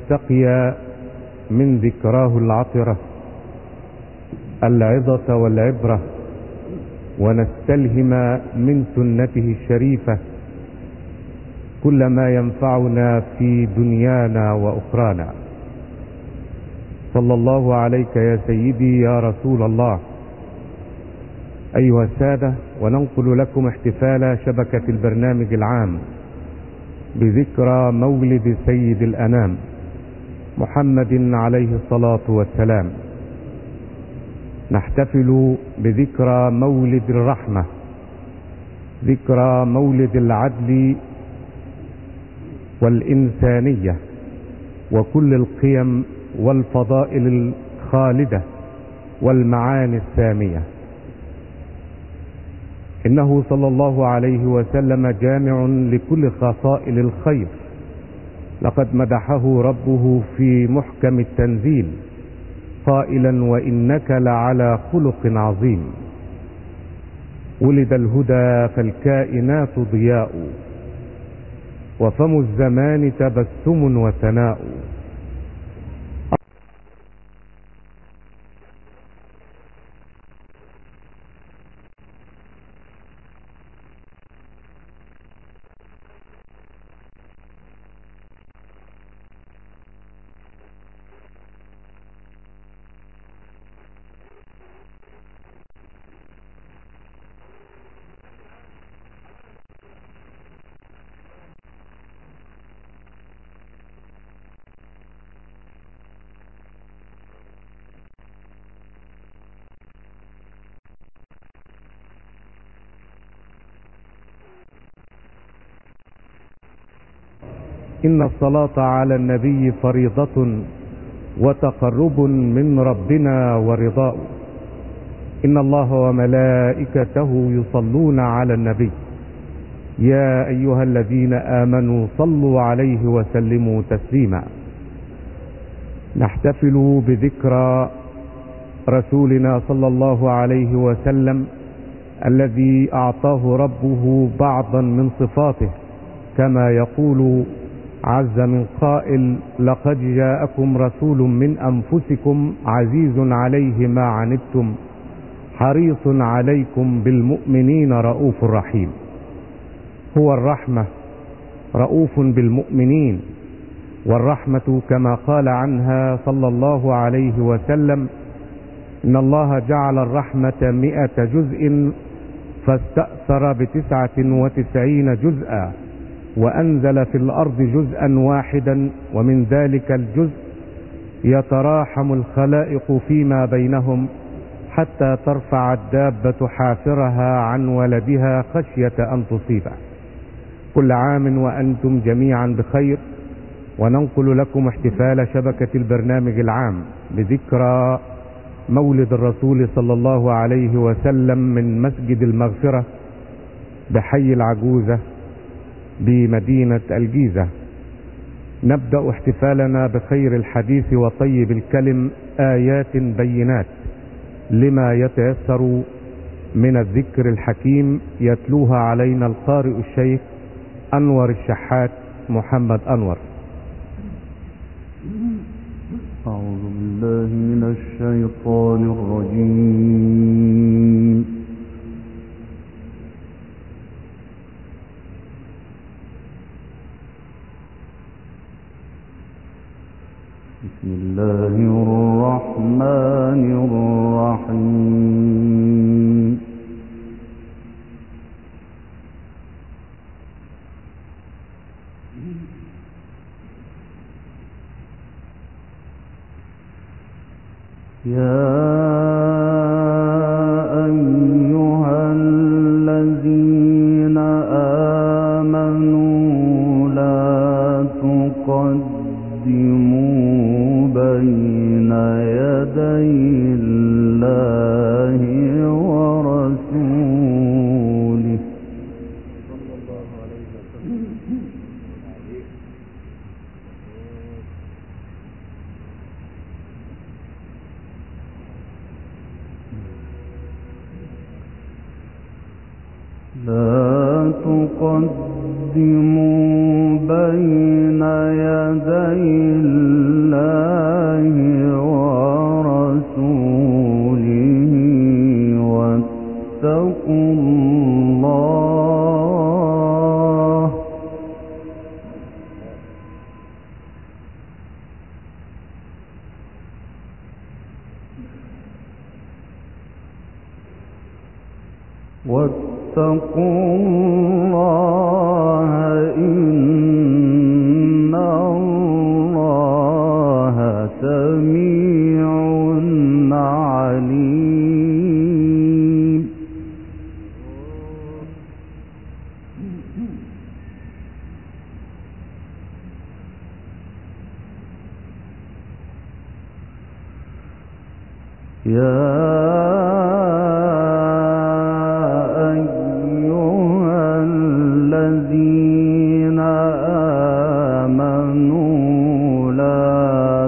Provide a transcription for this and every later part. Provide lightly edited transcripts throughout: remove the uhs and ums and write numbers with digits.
نستقي من ذكراه العطرة العظة والعبرة، ونستلهم من سنته الشريفة كل ما ينفعنا في دنيانا وأخرانا. صلى الله عليك يا سيدي يا رسول الله. أيها السادة، وننقل لكم احتفال شبكة البرنامج العام بذكرى مولد سيد الأنام محمد عليه الصلاة والسلام. نحتفل بذكرى مولد الرحمة، ذكرى مولد العدل والإنسانية وكل القيم والفضائل الخالدة والمعاني السامية. إنه صلى الله عليه وسلم جامع لكل خصائل الخير، لقد مدحه ربه في محكم التنزيل قائلا: وإنك لعلى خلق عظيم. ولد الهدى فالكائنات ضياء، وفم الزمان تبسم وثناء. إن الصلاة على النبي فريضة وتقرب من ربنا ورضاء. إن الله وملائكته يصلون على النبي يا أيها الذين آمنوا صلوا عليه وسلموا تسليما. نحتفل بذكرى رسولنا صلى الله عليه وسلم الذي أعطاه ربه بعضا من صفاته، كما يقول عز من قائل: لقد جاءكم رسول من أنفسكم عزيز عليه ما عنتم حريص عليكم بالمؤمنين رؤوف رحيم. هو الرحمة، رؤوف بالمؤمنين. والرحمة كما قال عنها صلى الله عليه وسلم: إن الله جعل الرحمة 100 جزء فاستأثر ب99 جزءا، وأنزل في الأرض جزءا واحدا، ومن ذلك الجزء يتراحم الخلائق فيما بينهم حتى ترفع الدابة حافرها عن ولدها خشية أن تصيبه. كل عام وأنتم جميعا بخير. وننقل لكم احتفال شبكة البرنامج العام بذكرى مولد الرسول صلى الله عليه وسلم من مسجد المغفرة بحي العجوزة بمدينة الجيزة. نبدأ احتفالنا بخير الحديث وطيب الكلم، آيات بينات لما يتيسر من الذكر الحكيم، يتلوها علينا القارئ الشيخ أنور الشحات محمد أنور. أعوذ بالله من الشيطان الرجيم. بسم الله الرحمن الرحيم. يا أيها الذين آمنوا لا تقدموا بين يدي الله ورسوله. لا تقدموا بين يدي واتقوا الله إن الله سميع عليم. يا أيها الذين آمنوا لا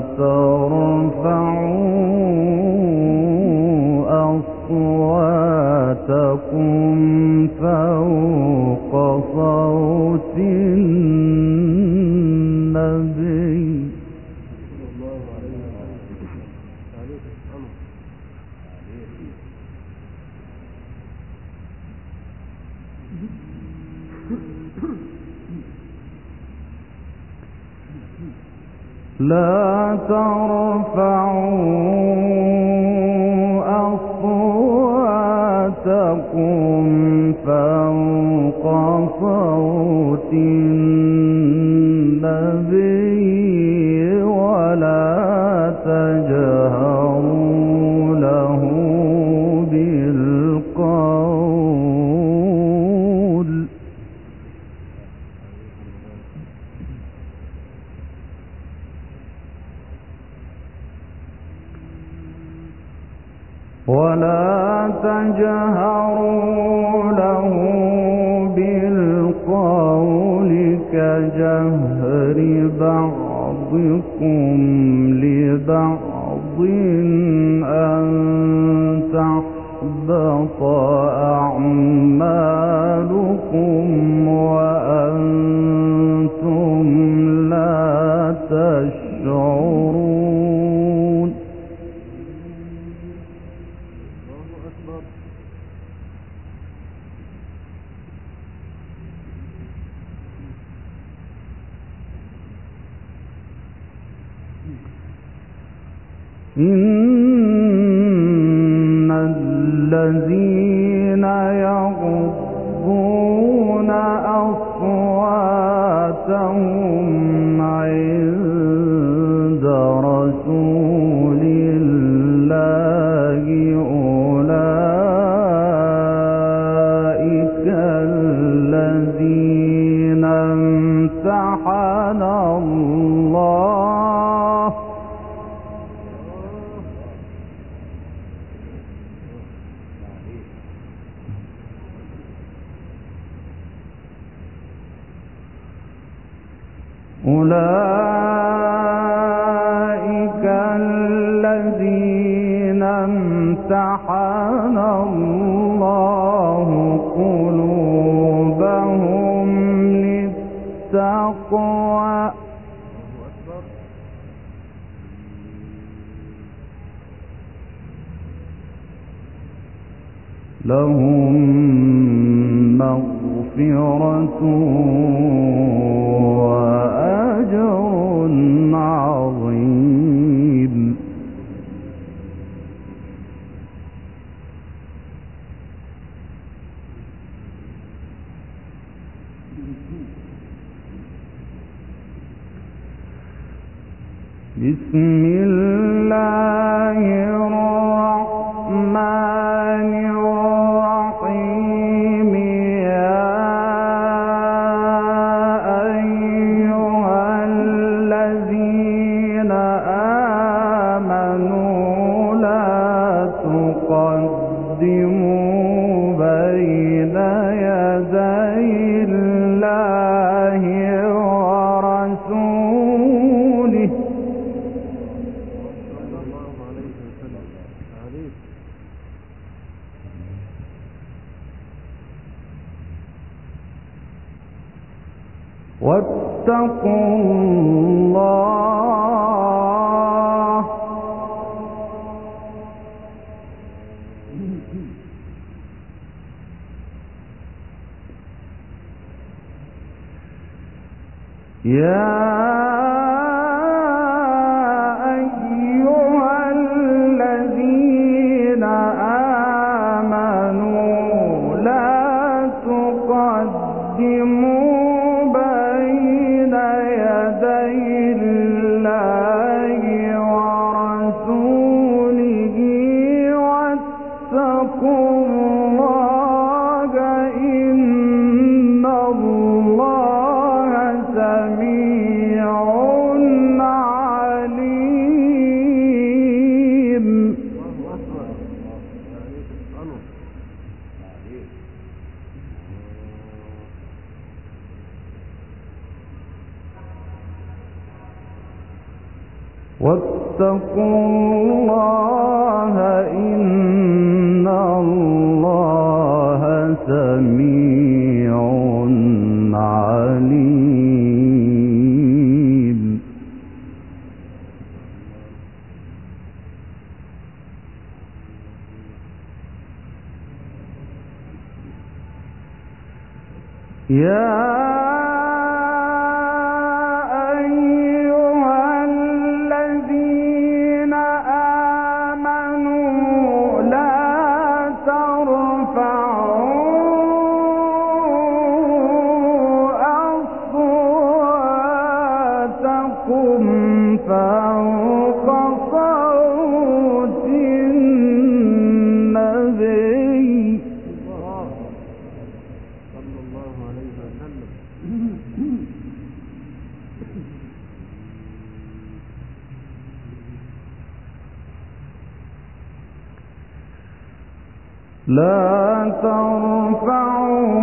ترفعوا أصواتكم فوق صوت النبي. لا ترفعوا أصواتكم فوق صوت النبي ولا تجهروا له بالقول كجهر بعضكم لبعض أن تحبط أعمالكم وأنتم لا تشعرون. إن الذين يغضون أصواتهم عند رسول الله أولئك الذين امتحن الله أولئك الذين امتحن الله قلوبهم للتقوى لهم مغفرة وأجر عظيم. بسم الله الرحمن الرحيم. يا أيها الذين آمنوا لا تقدموا بين يدي الله ورسوله واتقوا الله يا أيها الذين آمنوا لا واتقوا الله إن الله سميع عليم. يا فوق صوت النبي صلى الله عليه وسلم. لا ترفعوا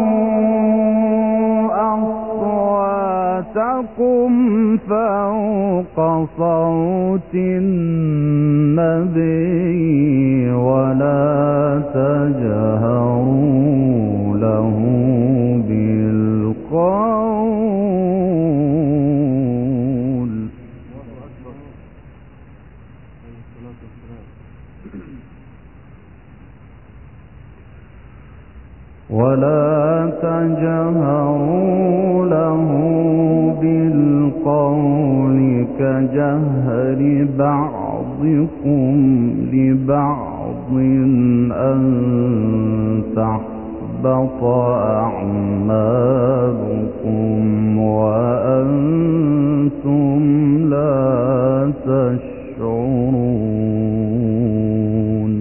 أصواتكم فوق صوت النبي ولا تجهروا له بالقول ولا تجهروا له بالقول كجهر بعضكم لبعض أن تحبط أعمالكم وأنتم لا تشعرون.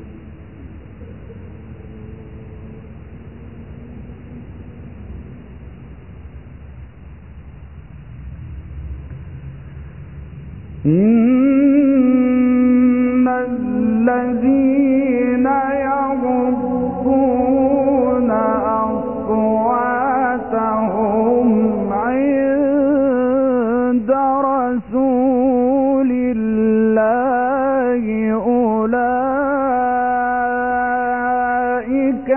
إن الذين يغضون أصواتهم عند رسول الله أولئك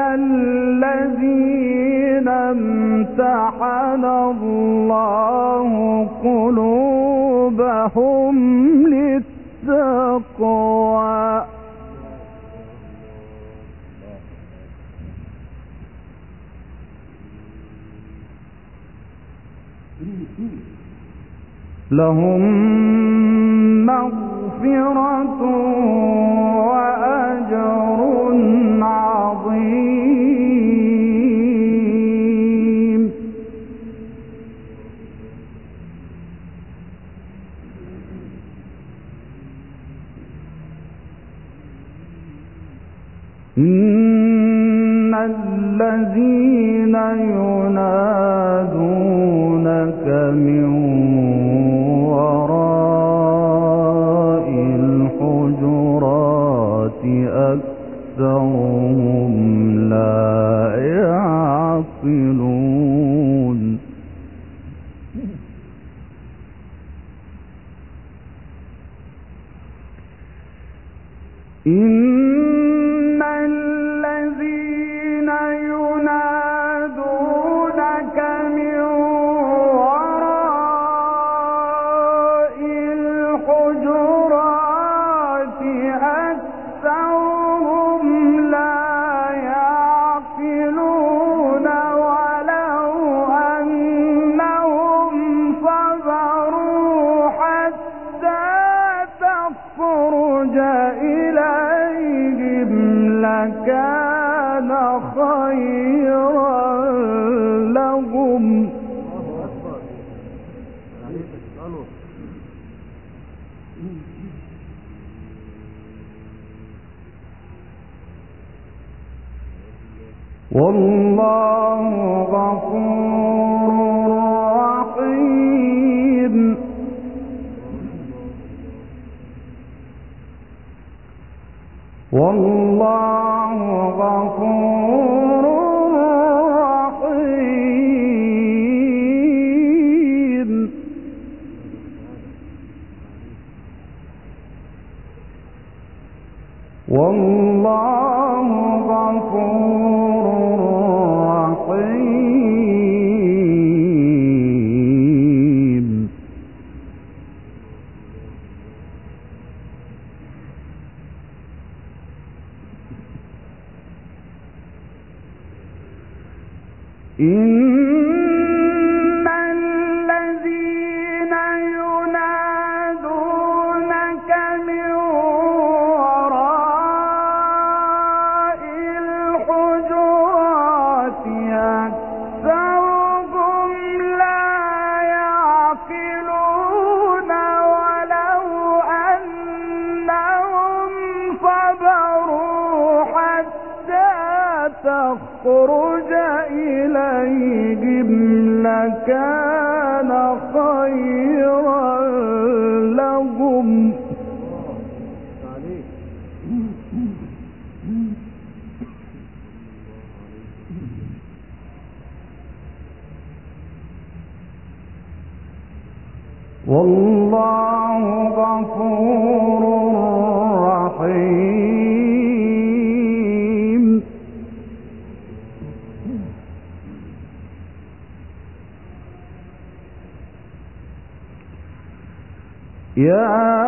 الذين امتحن الله قلوبهم للتقوى لهم مغفرة وأجر عظيم. إن الذين ينادونك من وراء الحجرات أكثرهم لا يعقلون. إن الذين ينادونك من وراء الحجرات أكثرهم لا يعقلون ولو أنهم صبروا حتى تخرج إليهم لكان خيرا لهم. والله غفور رحيم. والله غفور رحيم. والله غفور رحيم. إن الذين ينادونك من وراء الحجرات أكثرهم لا يعقلون ولو أنهم صبروا حتى تخرج إليهم لكان خيرا لهم. والله غفور رحيم. يا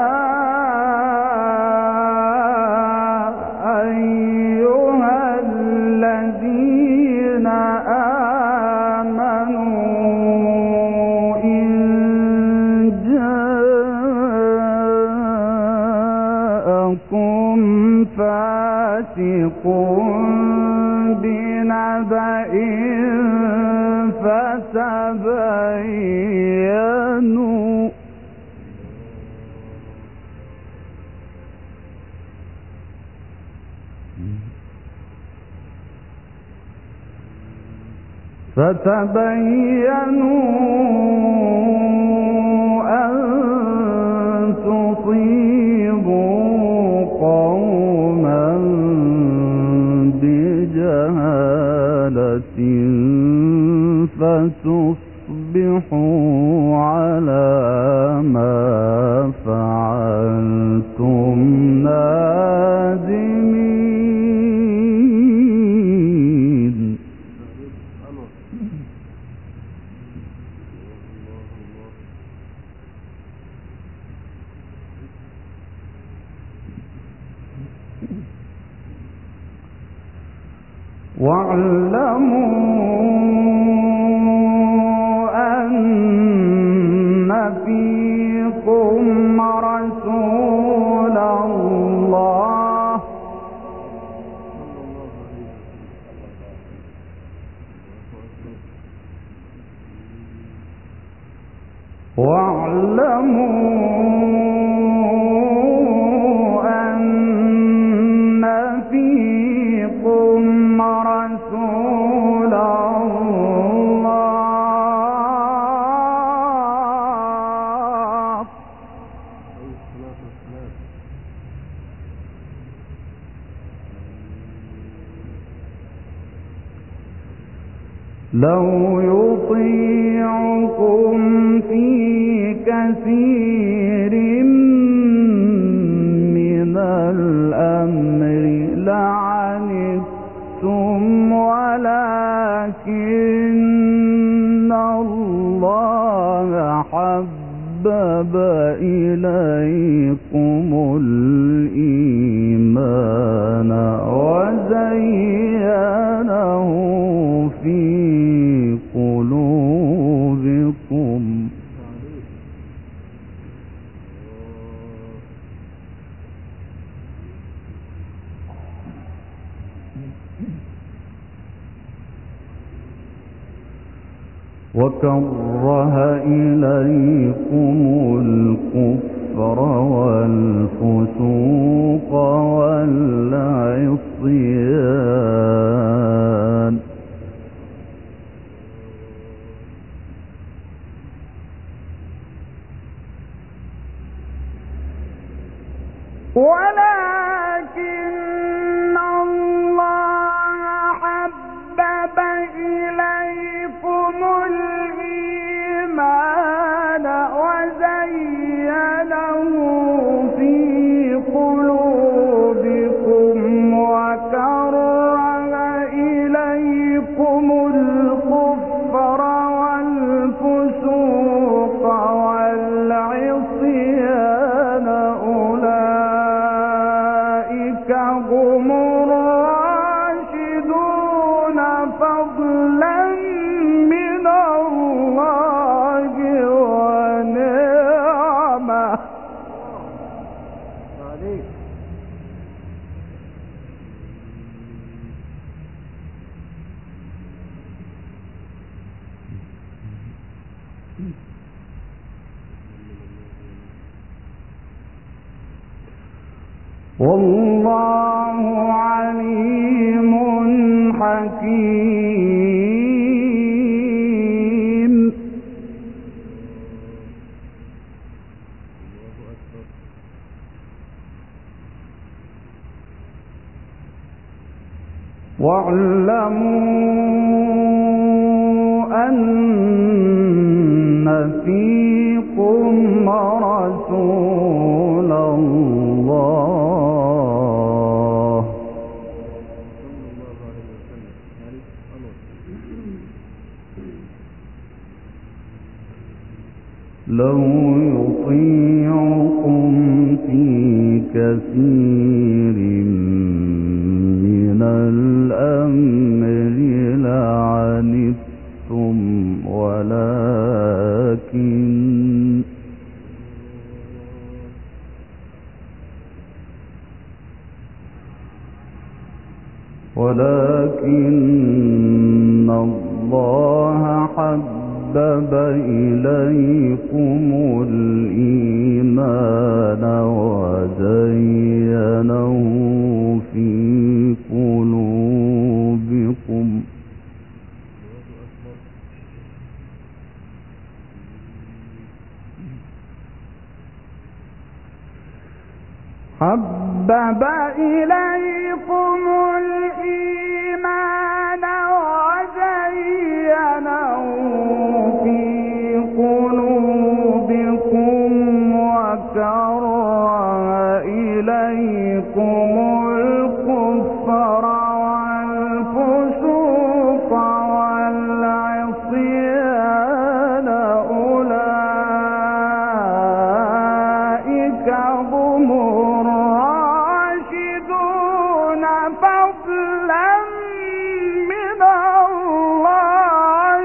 أيها الذين آمنوا إن جاءكم فاسق بنبأ فتبينوا أن تصيبوا قوما بجهالة فتصبحوا على ما فعلتم نادمين. واعلموا أن فيكم رسول الله لو يطيعكم في كثير من الأمر لعنتم ولكن الله حبب إليكم الإيمان وزينه في قلوبكم وكره إليكم الكفر والفسوق والعصيان ولكن الله حبب إليكم الإيمان وزينه في قلوبكم والله عليم حكيم. واعلموا أن فيكم رسول الله لو يطيعكم في كثير من الأمر لعنتم ولكن الله حبب إليكم الإيمان وزينه في قلوبكم حبب إليكم الإيمان وزينه في قلوبكم وكره إليكم الكفر والفسوق والعصيان أولئك هم الراشدون فضلا من الله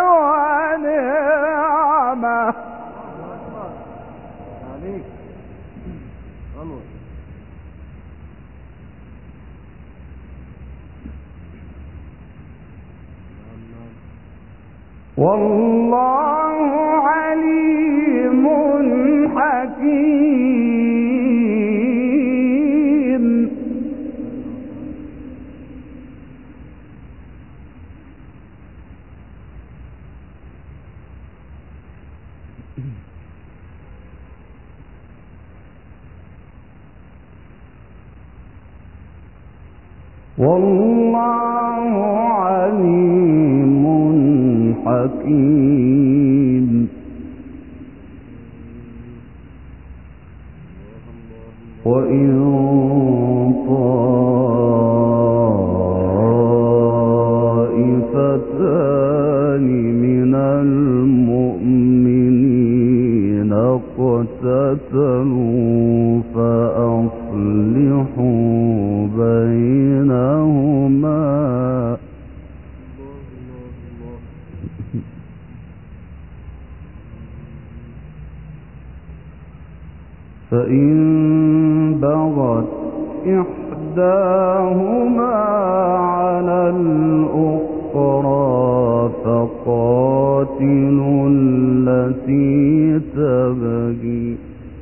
ونعمه. والله عليم حكيم. والله عليم حكيم. وإن طائفتان من المؤمنين اقتتلوا فأصلحوا بينهما فإن بغت إحداهما على الأخرى فقاتلوا التي تبغي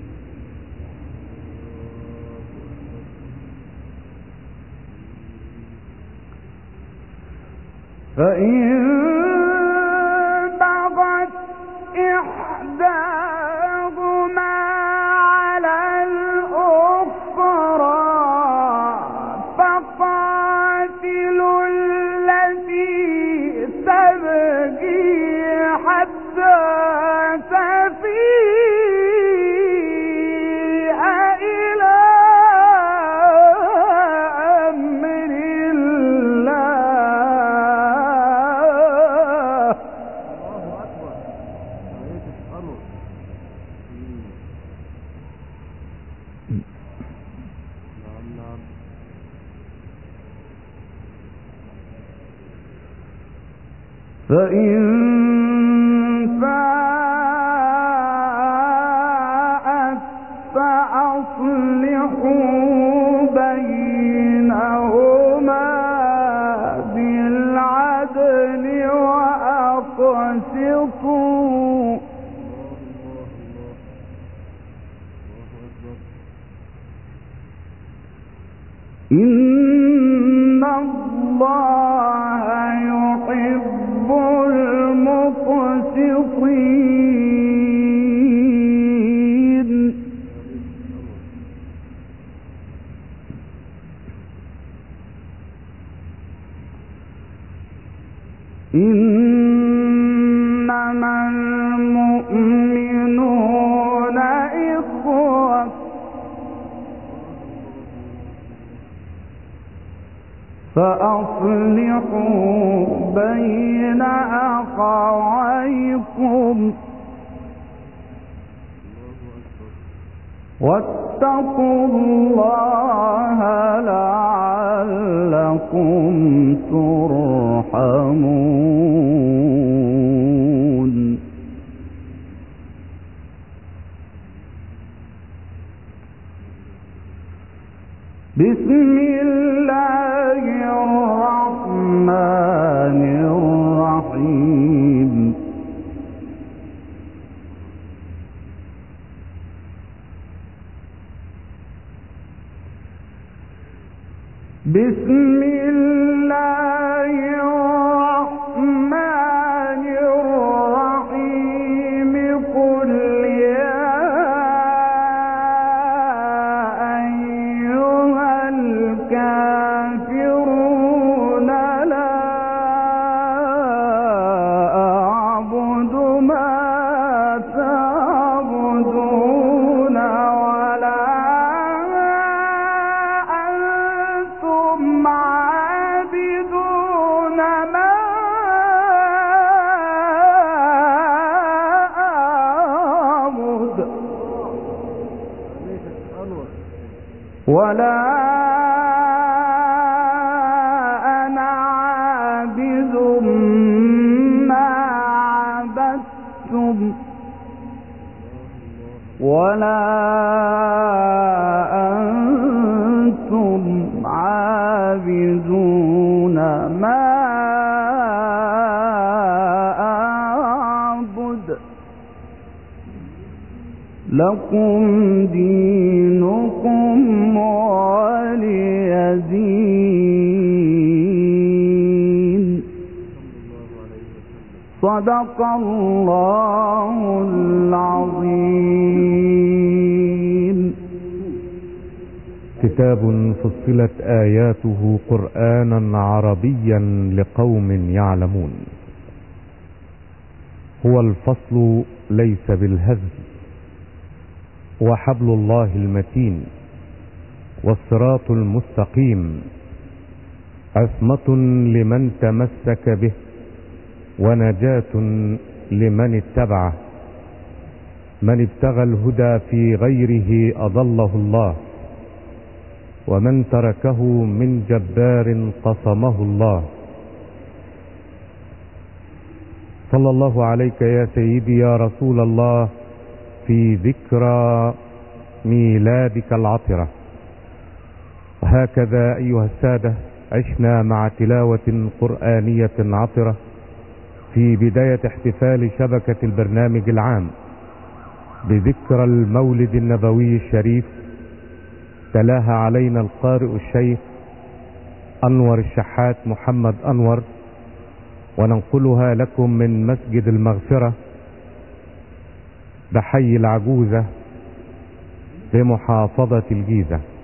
فإن بغت إحداهما على الأخرى فقاتلوا التي تبغي حتى تفيء إلى أمر الله فإن فاءت فأصلحوا بينهما بالعدل وأقسطوا إن الله يحب المقسطين إنما المؤمنون إخوة فأصلحوا بين أخويكم واتقوا الله لعلكم ترحمون بسم الله الرحمن الرحيم بسم الله الرحمن الرحيم قل يا أيها الكافرون لا أعبد ما تعبدون ولا أنتم عابدون ما أعبد ولا أنا عابد ما عبدتم ولا أنتم عابدون ما أعبد لكم دينكم ولي دين صدق الله العظيم كتاب فصلت آياته قرآنا عربيا لقوم يعلمون. هو الفصل ليس بالهزل، وحبل الله المتين والصراط المستقيم، عصمة لمن تمسك به ونجاة لمن اتبعه. من ابتغى الهدى في غيره أضله الله، ومن تركه من جبار قصمه الله. صلى الله عليك يا سيدي يا رسول الله في ذكرى ميلادك العطرة. وهكذا أيها السادة عشنا مع تلاوة قرآنية عطرة في بداية احتفال شبكة البرنامج العام بذكرى المولد النبوي الشريف. تلاها علينا القارئ الشيخ أنور الشحات محمد أنور، وننقلها لكم من مسجد المغفرة بحي العجوزة بمحافظة الجيزة.